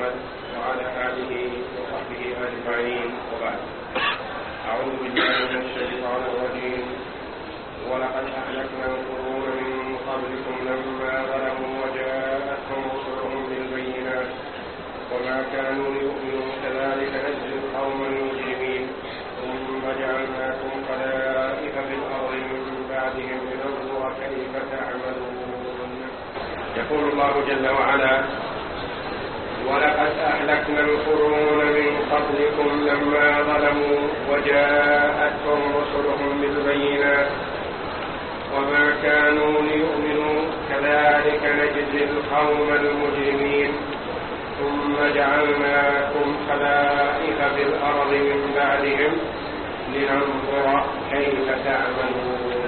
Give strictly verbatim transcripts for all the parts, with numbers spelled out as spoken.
محمد وعلى آله وصحبه أجمعين، وبعد. أعوذ بالله من الشيطان الرجيم. ولقد أهلكنا القرون من قبلكم لما ظلموا وجاءتهم رسلهم بالبينات وما كانوا ليؤمنوا كذلك نجزي القوم المجرمين ثم جعلناكم خلائف في الأرض من بعدهم لننظر كيف تعملون. يقول الله جل وعلا: ولقد أهلكنا القرون من قبلكم لما ظلموا وجاءتهم رسلهم بالبينات وما كانوا ليؤمنوا كذلك نجزي القوم المجرمين ثم جعلناكم خلائف في الأرض من بعدهم لننظر كيف تعملون.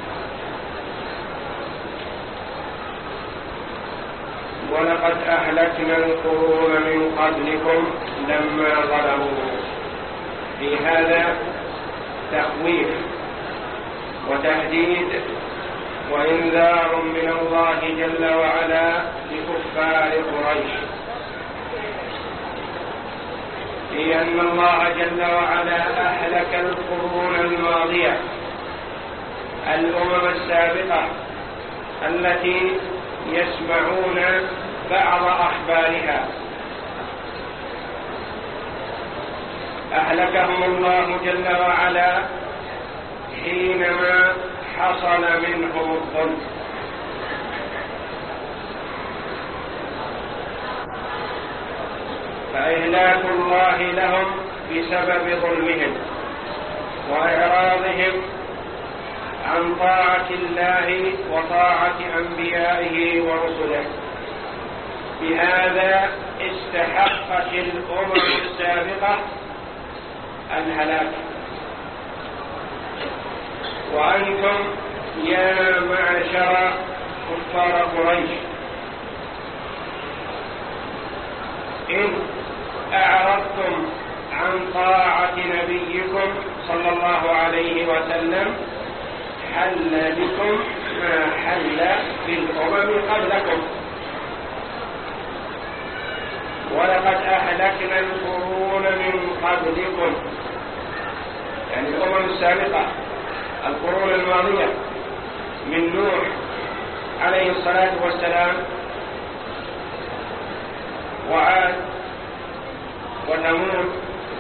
ولقد أهلكنا القرون من قبلكم لما ظلموا. في هذا تخويف وتهديد وإنذار من الله جل وعلا لكفار قريش، لأن الله جل وعلا أهلك القرون الماضية، الأمم السابقة التي يسمعون بعض أخبارها، أهلكهم الله جل وعلا حينما حصل منهم الظلم. فإهلاك الله لهم بسبب ظلمهم وإعراضهم عن طاعة الله وطاعة أنبيائه ورسله. بهذا استحقت الأمم السابقة الهلاك. وأنتم يا معشر كفار قريش إن أعرضتم عن طاعة نبيكم صلى الله عليه وسلم حل بكم ما حل بالأمم قبلكم. ولقد أهلكنا القرون من قبلكم، يعني الأمم السابقة، القرون الماضية، من نوح عليه الصلاة والسلام وعاد وثمود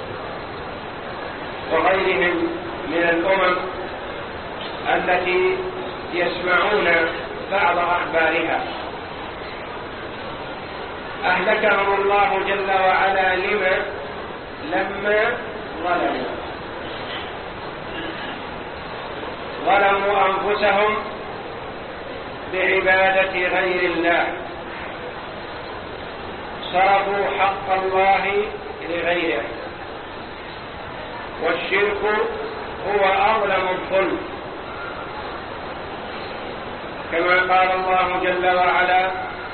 وغيرهم من الأمم التي يسمعون بعض أخبارها. أهلكهم الله جل وعلا لما؟ لما ظلموا ظلموا أنفسهم بعبادة غير الله، صرفوا حق الله لغيره، والشرك هو أظلم الظلم، كما قال الله جل وعلا: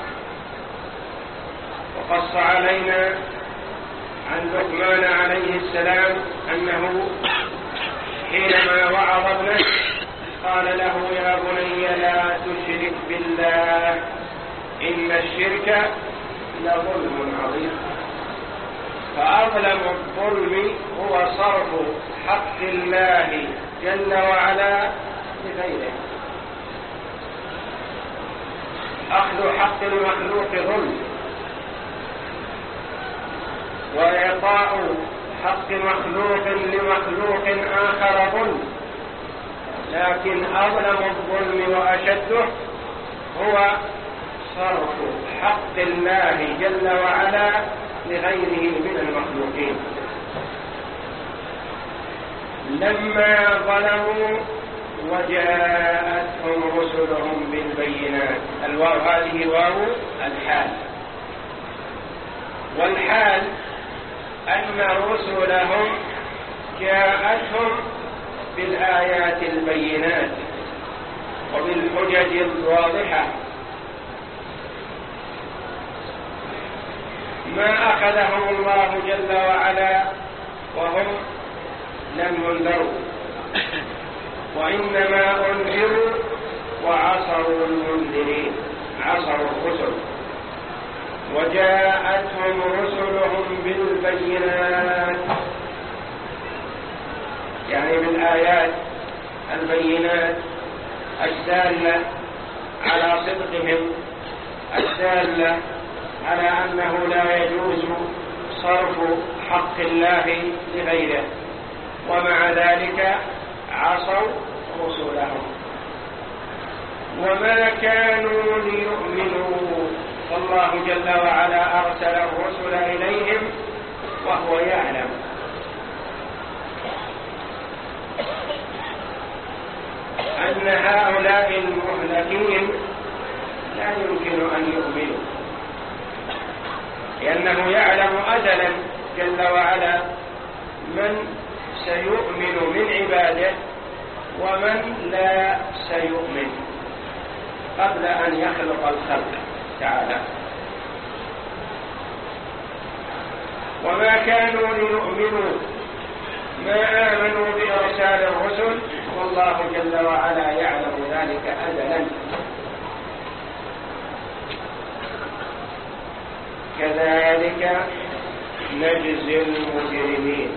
وقص علينا عن لقمان عليه السلام أنه حينما وعظ ابنه قال له: يا بني لا تشرك بالله إن الشرك لظلم عظيم. فأظلم الظلم هو صرف حق الله جل وعلا لغيره. أخذ حق المخلوق ظلم، وإعطاء حق مخلوق لمخلوق آخر ظلم، لكن أظلم الظلم وأشده هو صرف حق الله جل وعلا لغيره من المخلوقين. لما ظلموا وجاءتهم رسلهم بالبينات. الواو هذه واو الحال، والحال أن رسلهم جاءتهم بالآيات البينات وبالحجج الواضحة، ما أخذهم الله جل وعلا وهم لم ينذروا، وإنما أنذروا وعصروا المنذرين، عصروا الرسل. وجاءتهم رسلهم بالبينات، يعني بالآيات البينات الدالة على صدقهم، الدالة على أنه لا يجوز صرف حق الله لغيره، ومع ذلك عصوا رسلهم. وما كانوا ليؤمنوا، فالله جل وعلا أرسل الرسل إليهم وهو يعلم أن هؤلاء المهلكين لا يمكن أن يؤمنوا، لأنه يعلم أزلا جل وعلا من سيؤمن من عباده ومن لا سيؤمن قبل أن يخلق الخلق تعالى. وما كانوا ليؤمنوا، ما آمنوا بإرسال الرسل، والله جل وعلا يعلم ذلك أزلا. كذلك نجزي المجرمين،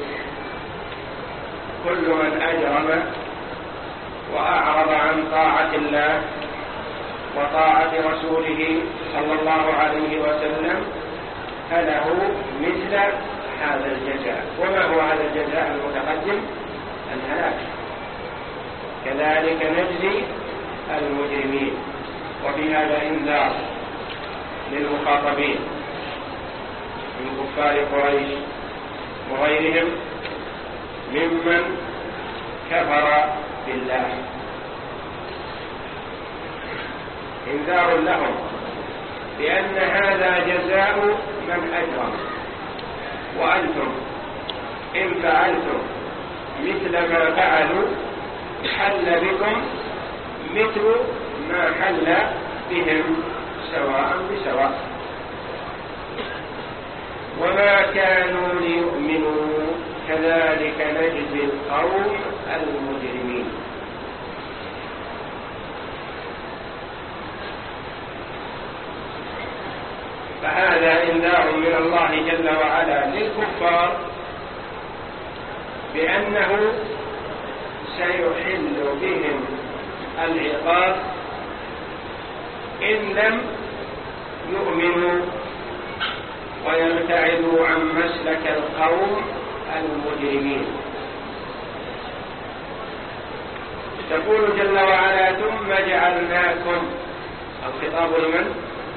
كل من أجرم وأعرض عن طاعة الله وطاعة رسوله صلى الله عليه وسلم فله مثل هذا الجزاء. وما هو هذا الجزاء المتقدم؟ الهلاك. كذلك نجزي المجرمين. وفي هذا إنذار للمخاطبين من كفار قريش وغيرهم ممن كفر بالله، إنذار لهم بأن هذا جزاء من أجرم، وأنتم إن فعلتم مثل ما فعلوا حل بكم مثل ما حل بهم سواء بسواء. وما كانوا ليؤمنوا كذلك نجزي القوم المجرمين. فهذا إنذار من الله جل وعلا للكفار بأنه سيحل بهم العقاب إن لم يؤمنوا ويبتعدوا عن مسلك القوم المجرمين. تقول جل وعلا ثم جعلناكم، الخطاب لمن؟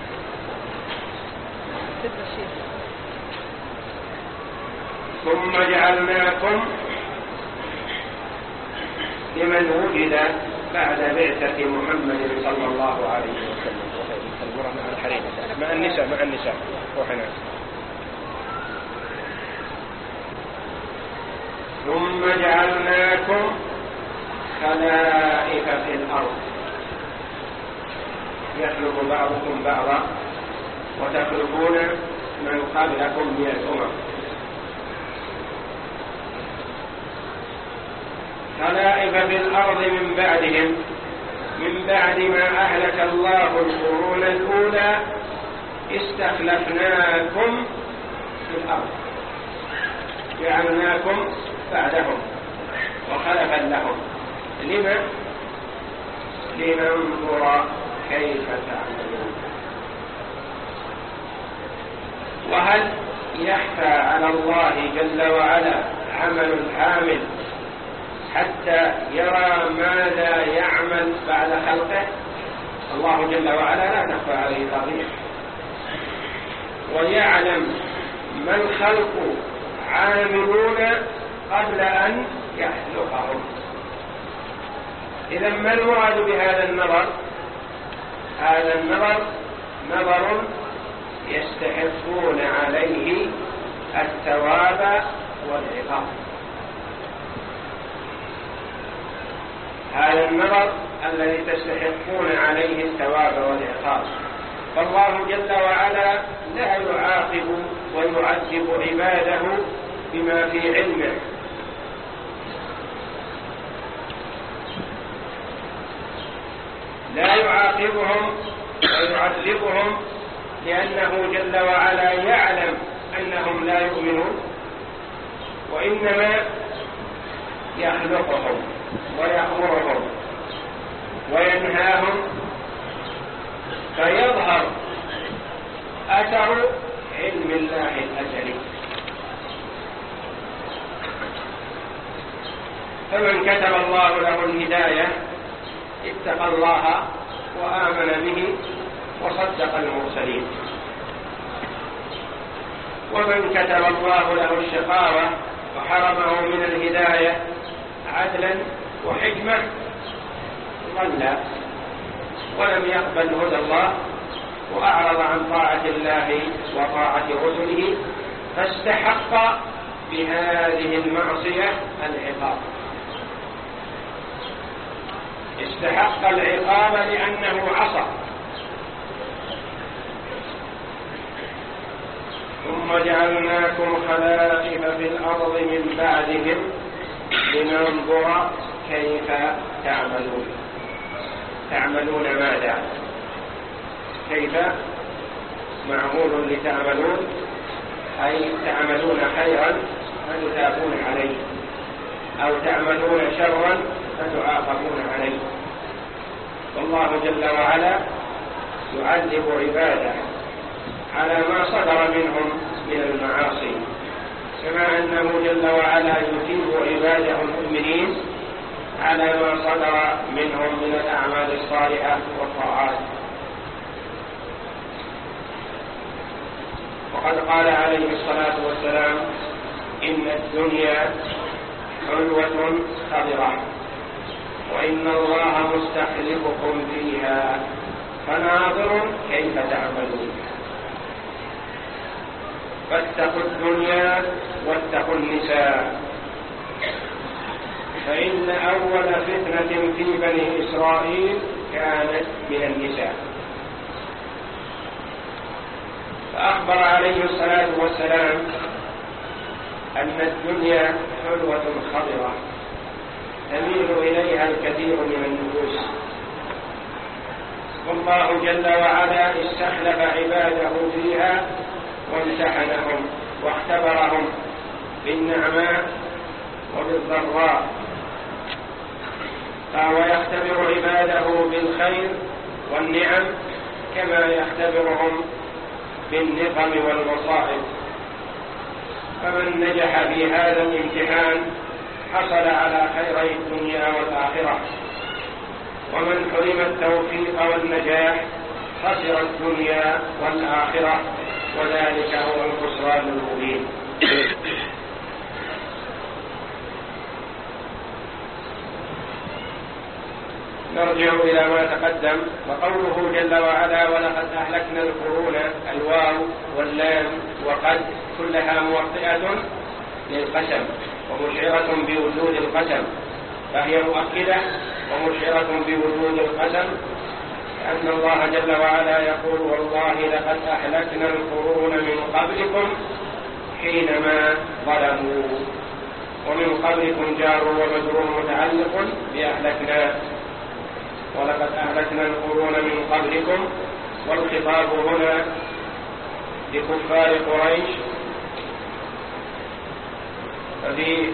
ثم جعلناكم لمن وجد بعد بعثة محمد صلى الله عليه وسلم. مع النساء مع النساء وحنا. ثم جعلناكم خلائف في الأرض يخلق بعضكم بعضا وتخلقون من قبلكم من الأمم. خلائف في الأرض من بعدهم، من بعد ما أهلك الله القرون الأولى استخلفناكم في الأرض، جعلناكم بعدهم وخلفا لهم. لما؟ لننظر كيف تعملون. وهل يخفى على الله جل وعلا عمل العامل حتى يرى ماذا يعمل بعد خلقه؟ الله جل وعلا لا تخفى عليه قضية، ويعلم ما الخلق عاملون قبل أن يخلقهم. إذا ما المراد بهذا النظر؟ هذا النظر نظر يستحقون عليه الثواب والعقاب. هذا النظر الذي تستحقون عليه الثواب والعقاب. فالله جل وعلا لا يعاقب ويعذب عباده بما في علمه، لا يعاقبهم ويعذبهم لأنه جل وعلا يعلم أنهم لا يؤمنون، وإنما يخلقهم ويأمرهم وينهاهم، فيظهر أثر علم الله الأزلي. فمن كتب الله له الهداية اتقى الله وآمن به وصدق المرسلين، ومن كتب الله له الشقاوة وحرمه من الهداية عدلا وحكمة ضل ولم يقبل هدى الله وأعرض عن طاعة الله وطاعة رسله، فاستحق بهذه المعصية العقاب. استحق العقاب لأنه عصى. ثم جعلناكم خلائف في الأرض من بعدهم لننظر كيف تعملون. تعملون ماذا؟ كيف معمول لتعملون، أي تعملون خيرا فتثابون عليه، أو تعملون شرا فتعاقبون عليه. والله جل وعلا يعذب عباده على ما صدر منهم من المعاصي، كما أنه جل وعلا يثيب عباده المؤمنين على ما صدر منهم من الأعمال الصالحة والطاعات. وقد قال عليه الصلاة والسلام: إن الدنيا حلوة خضرة، وإن الله مستخلفكم فيها فناظر كيف تعملون. فاتقوا الدنيا واتقوا النساء، فإن أول فتنة في بني إسرائيل كانت من النساء. فأخبر عليه الصلاة والسلام أن الدنيا حلوة خضرة تميل إليها الكثير من النفوس، والله جل وعلا استخلف عباده فيها وامتحنهم واختبرهم بالنعماء وبالضراء، فهو يختبر عباده بالخير والنعم كما يختبرهم بالنقم والمصائب. فمن نجح في هذا الامتحان حصل على خيري الدنيا والآخرة، ومن حرم التوفيق والنجاح خسر الدنيا والآخرة، وذلك هو الخسران المبين. نرجع إلى ما تقدم، وقوله جل وعلا: ولقد أهلكنا القرون، الواو واللام وقد كلها موطئة للقسم ومشعرة بوجود القسم، فهي مؤكدة ومشعرة بوجود القسم، لأن الله جل وعلا يقول: والله لقد أهلكنا القرون من قبلكم حينما ظلموا. ومن قبلكم جار ومجرور متعلق بأهلكنا، ولقد أهلكنا القرون من قبلكم، والخطاب هنا لكفار قريش. ففي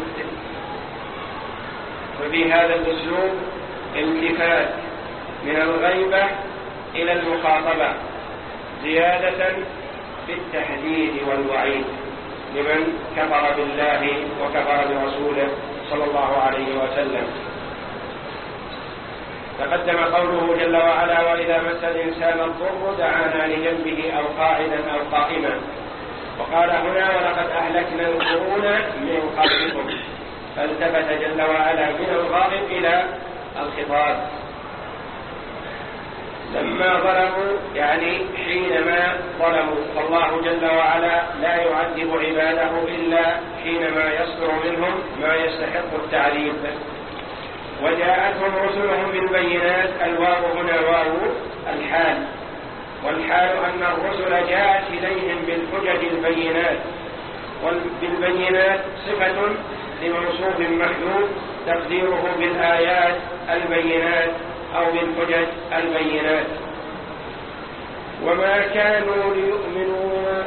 وفي هذا الأسلوب التفات من الغيبة إلى المخاطبة، زيادة في التحذير والوعيد لمن كفر بالله وكفر برسوله صلى الله عليه وسلم. تقدم قوله جل وعلا: وإذا مس الإنسان الضر دعانا لجنبه أو قاعدا أو قائما. وقال هنا: ولقد أهلكنا القرون من قبلكم، فالتفت جل وعلا من الغائب إلى الخطاب. لما ظلموا يعني حينما ظلموا، فالله جل وعلا لا يعذب عباده إلا حينما يصدر منهم ما يستحق التعذيب. وجاءتهم رسلهم بالبينات، الواو هنا واو الحال، والحال أن الرسل جاءت إليهم بالحجج البينات، والبالبينات صفة لموصوف محدود تقديره بالآيات البينات أو بالحجج البينات. وما كانوا ليؤمنوا.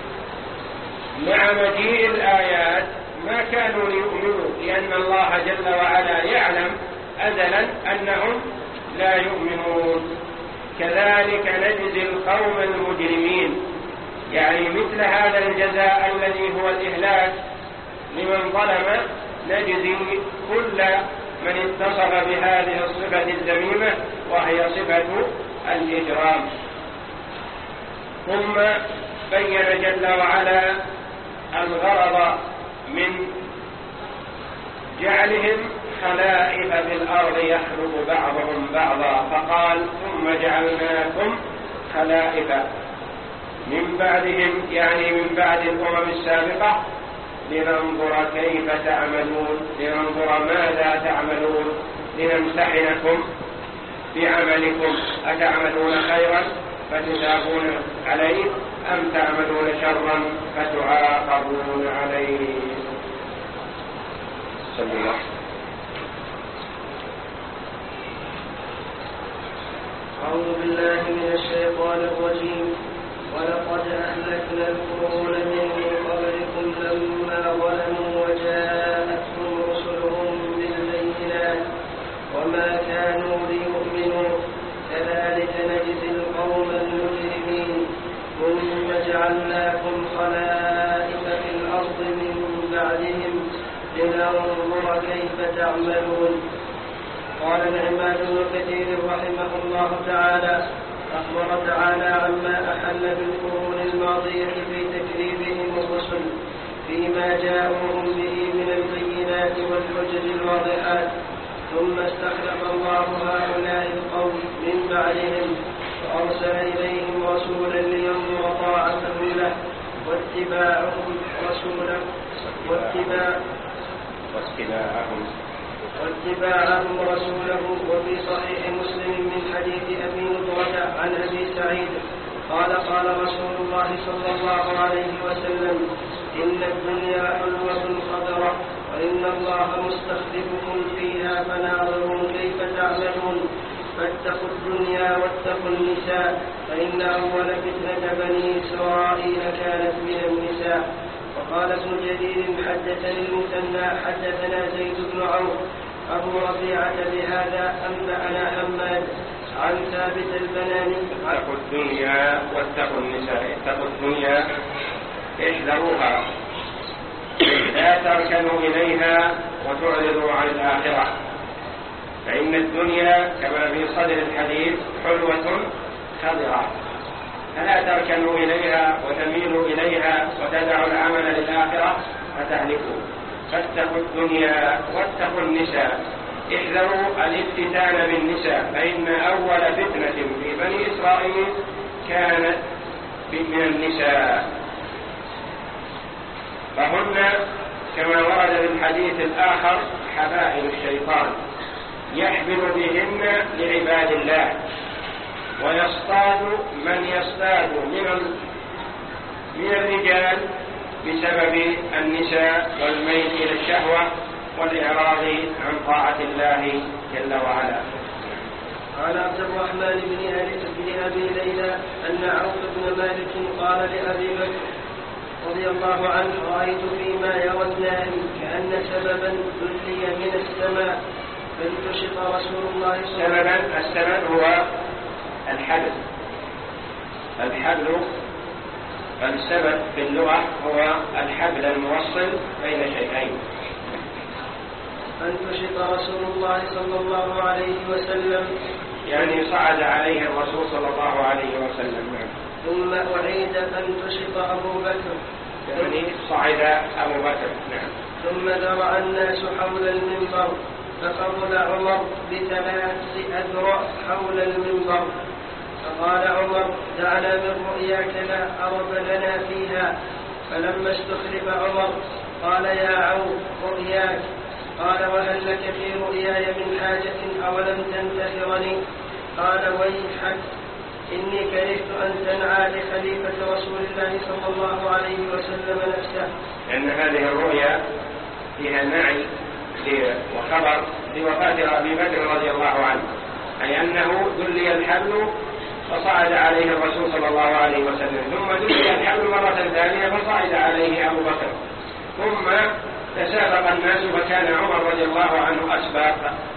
مع مجيء الآيات ما كانوا ليؤمنوا، لأن الله جل وعلا يعلم أزلا أنهم لا يؤمنون. كذلك نجزي القوم المجرمين، يعني مثل هذا الجزاء الذي هو الإهلاك لمن ظلم نجزي كل من اتصف بهذه الصفة الذميمة وهي صفة الإجرام. ثم بين جل وعلا الغرض من جعلهم خلائف في الأرض يخلق بعضهم بعضا، فقال ثم جعلناكم خلائف من بعدهم، يعني من بعد الأمم السابقة، لننظر كيف تعملون، لننظر ماذا تعملون، لنمتحنكم بعملكم، أتعملون خيرا فتثابون عليه أم تعملون شرا فتعاقبون عليه. صلى الله. أعوذ بالله من الشيطان الرجيم. ولقد أهلكنا القرون من قبلكم لما ظلموا وجاءتهم رسلهم بالبينات وما كانوا ليؤمنوا كذلك نجزي القوم المجرمين. ثم جعلناكم خلائف في الأرض من بعدهم لننظر كيف تعملون. قال العماد بن كثير رحمه الله تعالى: أخبر تعالى عما أحل بالقرون الماضية في تكذيبهم الرسل فيما جاءوهم به من البينات والحجج الواضحات، ثم استخلف الله هؤلاء القوم من بعدهم وأرسل إليهم رسولا لينظر طاعتهم له واتباعهم رسوله واتباع واتباعهم واتباعهم رسوله. وفي صحيح مسلم من حديث أبي نضرة عن أبي سعيد قال قال رسول الله صلى الله عليه وسلم: إن الدنيا حلوة خضرة وإن الله مستخلفكم فيها فناظروا كيف تعملون، فاتقوا الدنيا واتقوا النساء، فإن أول فتنة بني إسرائيل كانت من النساء. وقال ابن جرير: حدثني المثنى حدثنا زيد بن عوف أبو ربيعة بهذا أنبأنا حماد عن ثابت البناني. اتقوا الدنيا واتقوا النساء. اتقوا الدنيا احذروها، لا تركنوا إليها وتعرضوا عن الآخرة، فإن الدنيا كما في صدر الحديث حلوة خضرة، فلا تركنوا إليها وتميلوا إليها وتدعوا العمل للآخرة فتهلكوا. فاتقوا الدنيا واتقوا النساء، احذروا الافتتان بالنساء، فإن أول فتنة في بني إسرائيل كانت من النساء، فهن كما ورد في الحديث الآخر حبائل الشيطان يحبل بهن لعباد الله، ويصطاد من يصطاد من من الرجال بسبب النساء والميل إلى الشهوة والإعراض عن طاعة الله جل وعلا. قال عبد الرحمن بن أبي ليلى أن عوف بن مالك قال لأبي بكر رضي الله عنه: رأيت فيما يرى الناس كأن سببا دلي من السماء فانتشط رسول الله صلى الله عليه وسلم. سببا، السبب هو الحبل، الحبل، فالسبب في اللغة هو الحبل الموصل بين شيئين. فانتشط رسول الله صلى الله عليه وسلم، يعني صعد عليه الرسول صلى الله عليه وسلم. ثم أعيد فانتشط أبو بكر، يعني صعد أبو بكر. نعم. ثم ذرع الناس حول المنبر ففضل عمر بثلاث أذرع حول المنبر، فقال عمر: دعنا من رؤياك لا أرب لنا فيها. فلما استخلف عمر قال: يا عوف رؤياك. قال: وهل لك في رؤياي من حاجة أولم تنتهرني؟ قال: ويحك، إني كرهت أن تنعى لخليفة رسول الله صلى الله عليه وسلم نفسه. لأن هذه الرؤيا فيها نعي وخبر لوفاة أبي بكر رضي الله عنه، أي أنه دلي الحبل فصعد عليه الرسول صلى الله عليه وسلم، ثم دخل الحمل مرة ثانية فصعد عليه أبو بكر، ثم تسابق الناس فكان عمر رضي الله عنه أسبق.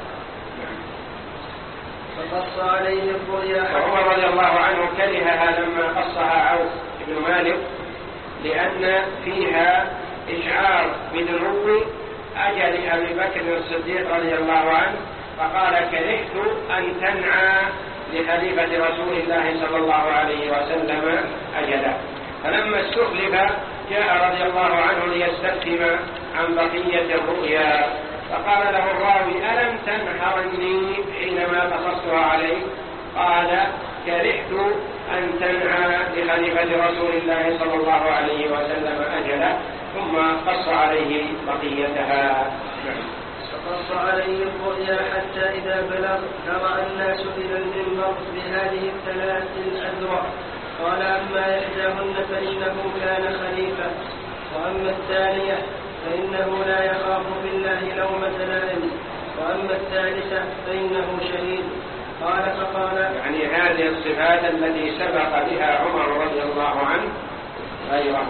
فقص عليه الرؤيا. وعمر رضي الله عنه كرهها لما قصها عوف بن مالك، لأن فيها إشعار بدنو أجل أبي بكر الصديق رضي الله عنه، فقال: كرهت أن تنعى لخليفة رسول الله صلى الله عليه وسلم أجله. فلما استخلف جاء رضي الله عنه ليستفتم عن بقية الرؤيا، فقال له الراوي: ألم تنحرني حينما قصصتها عليك؟ قال: كرهت أن تنعى لخليفة رسول الله صلى الله عليه وسلم أجله، ثم قص عليه بقيتها. فقص عليه الرؤيا حتى إذا بلغ نرى الناس إلى المنبر بهذه الثلاث الأذرع. قال: أما إحداهن فإنه كان خليفة، وأما الثانية فإنه لا يخاف بالله لومة لائم، وأما الثالثة فإنه شهيد. قال: فقال: يعني هذه الصفات التي سبق بها عمر رضي الله عنه غيره.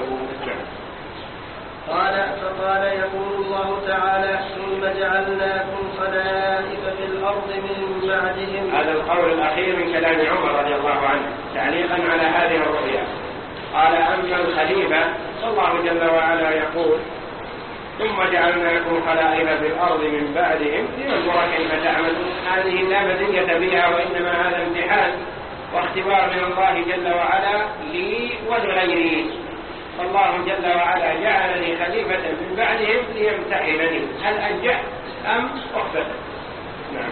قال: فقال: يقول الله تعالى: ثم جعلناكم خلائف في الأرض من بعدهم. هذا القول الأخير من كلام عمر رضي الله عنه تعليقا على هذه الرؤيا. قال: أما الخليفة فالله جل وعلا يقول: ثم جعلناكم خلائف في الأرض من بعدهم لننظر كيف تعملون. هذه لا مزية بها، وإنما هذا امتحان واختبار من الله جل وعلا لي ولغيري. فالله جل وعلا جعلني خليفة من بعدهم ليمتحنني، هل أنجحت أم أخفت؟ نعم.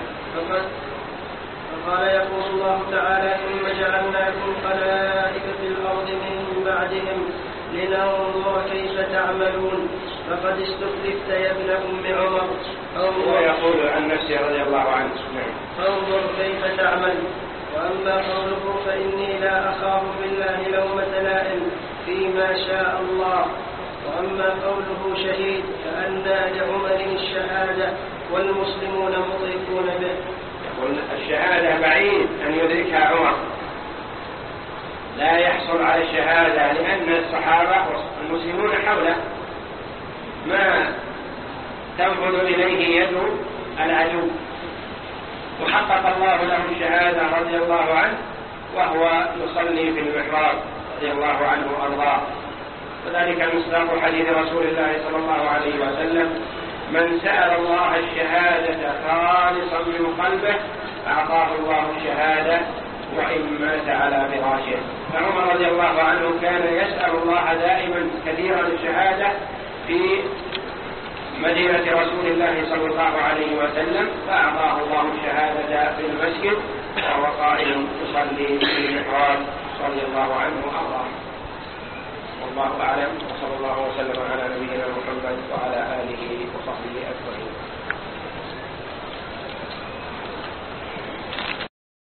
فقال: يقول الله تعالى: ثم جعلناكم خلائف في الأرض من بعدهم لننظر كيف تعملون. فقد استخلفت يا ابن أم عمر. هو يقول عن نفسه رضي الله عنه. نعم. فانظر كيف تعمل. وأما قوله: فإني لا أخاف بالله لومة لائم فيما شاء الله. وأما قوله: شهيد، فأنى لعمر الشهادة والمسلمون مطيقون به. يقول الشهادة بعيد أن يدركها عمر، لا يحصل على الشهادة، لأن الصحابة والمسلمون حوله ما تنفذ إليه يد العدو، وحقق الله له الشهادة رضي الله عنه وهو يصلي في المحراب رضي الله عنه وأرضاه. وذلك مصداق حديث رسول الله صلى الله عليه وسلم: من سأل الله الشهادة خالصا من قلبه أعطاه الله الشهادة وإن مات على فراشه. فعمر رضي الله عنه كان يسأل الله دائما كثيرا الشهادة في مدينة رسول الله صلى الله عليه وسلم، فأعطاه الله الشهادة في المسجد وهو قائم يصلي في المحراب رضي الله عنه وأرضاه. والله أعلم، وصلى الله وسلم على نبينا محمد وعلى آله وصحبه أجمعين.